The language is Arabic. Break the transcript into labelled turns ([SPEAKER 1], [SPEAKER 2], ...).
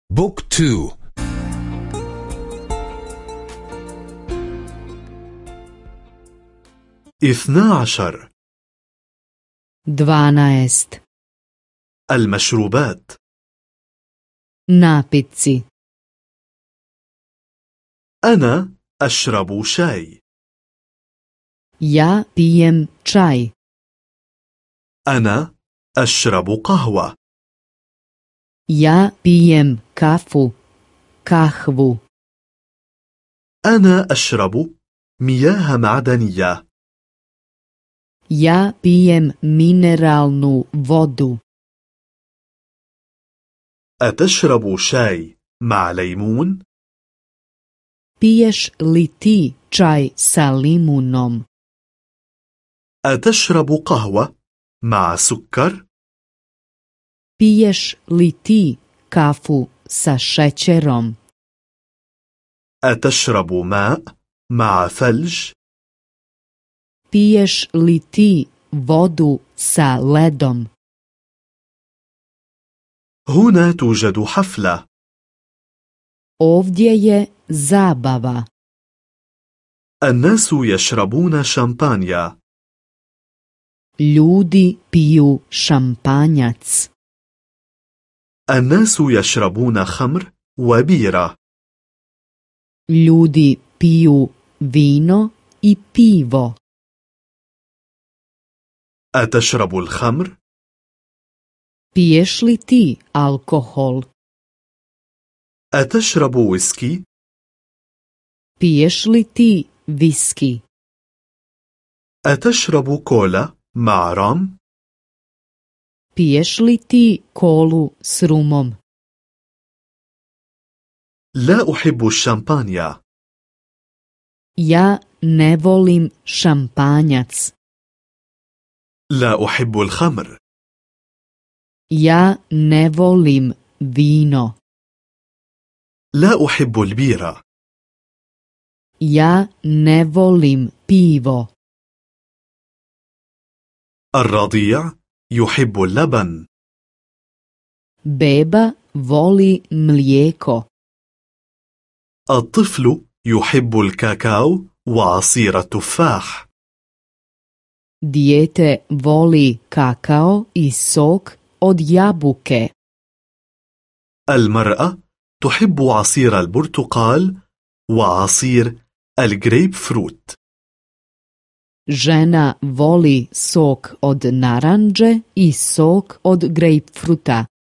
[SPEAKER 1] بوك تو.
[SPEAKER 2] 12.
[SPEAKER 3] 12.
[SPEAKER 2] المشروبات.
[SPEAKER 3] Napici.
[SPEAKER 2] أنا أشرب شاي.
[SPEAKER 3] Ja pijem čaj.
[SPEAKER 2] أنا أشرب قهوة.
[SPEAKER 3] Ja pijem kafu, kahvu.
[SPEAKER 2] أنا أشرب مياه معدنية.
[SPEAKER 3] Ja pijem mineralnu vodu.
[SPEAKER 2] أتشرب شاي مع ليمون؟
[SPEAKER 3] Piješ li ti čaj sa limunom?
[SPEAKER 2] أتشرب قهوة مع سكر؟
[SPEAKER 3] Piješ li ti kafu sa šećerom?
[SPEAKER 2] أتشرب ماء مع ثلج؟
[SPEAKER 3] Piješ li ti vodu sa ledom?
[SPEAKER 2] هنا توجد حفلة.
[SPEAKER 3] Ovdje je zabava.
[SPEAKER 2] الناس يشربون شامبانيا.
[SPEAKER 3] Ljudi piju šampanjac.
[SPEAKER 2] الناس يشربون خمر وبيرة.
[SPEAKER 3] Ljudi piju vino i pivo.
[SPEAKER 2] أتشرب الخمر؟
[SPEAKER 3] Piješ li ti alkohol?
[SPEAKER 2] أتشرب ويسكي؟
[SPEAKER 3] Piješ li ti viski?
[SPEAKER 2] أتشرب كولا مع رام؟
[SPEAKER 3] Piješ li ti kolu s rumom?
[SPEAKER 2] لا أحب الشامبانيا.
[SPEAKER 3] Ja ne volim šampanjac.
[SPEAKER 2] لا أحب الخمر.
[SPEAKER 3] Ja ne volim vino.
[SPEAKER 2] لا أحب البيرة.
[SPEAKER 3] Ja ne volim pivo.
[SPEAKER 2] الرضيع يحب اللبن.
[SPEAKER 3] Beba voli mlijeko.
[SPEAKER 2] الطفل يحب الكاكاو وعصير التفاح.
[SPEAKER 3] Dijete voli kakao i sok od jabuke.
[SPEAKER 2] المرأة تحب عصير البرتقال وعصير الجريب فروت.
[SPEAKER 3] Žena voli sok od naranđe i sok od grejpfruta.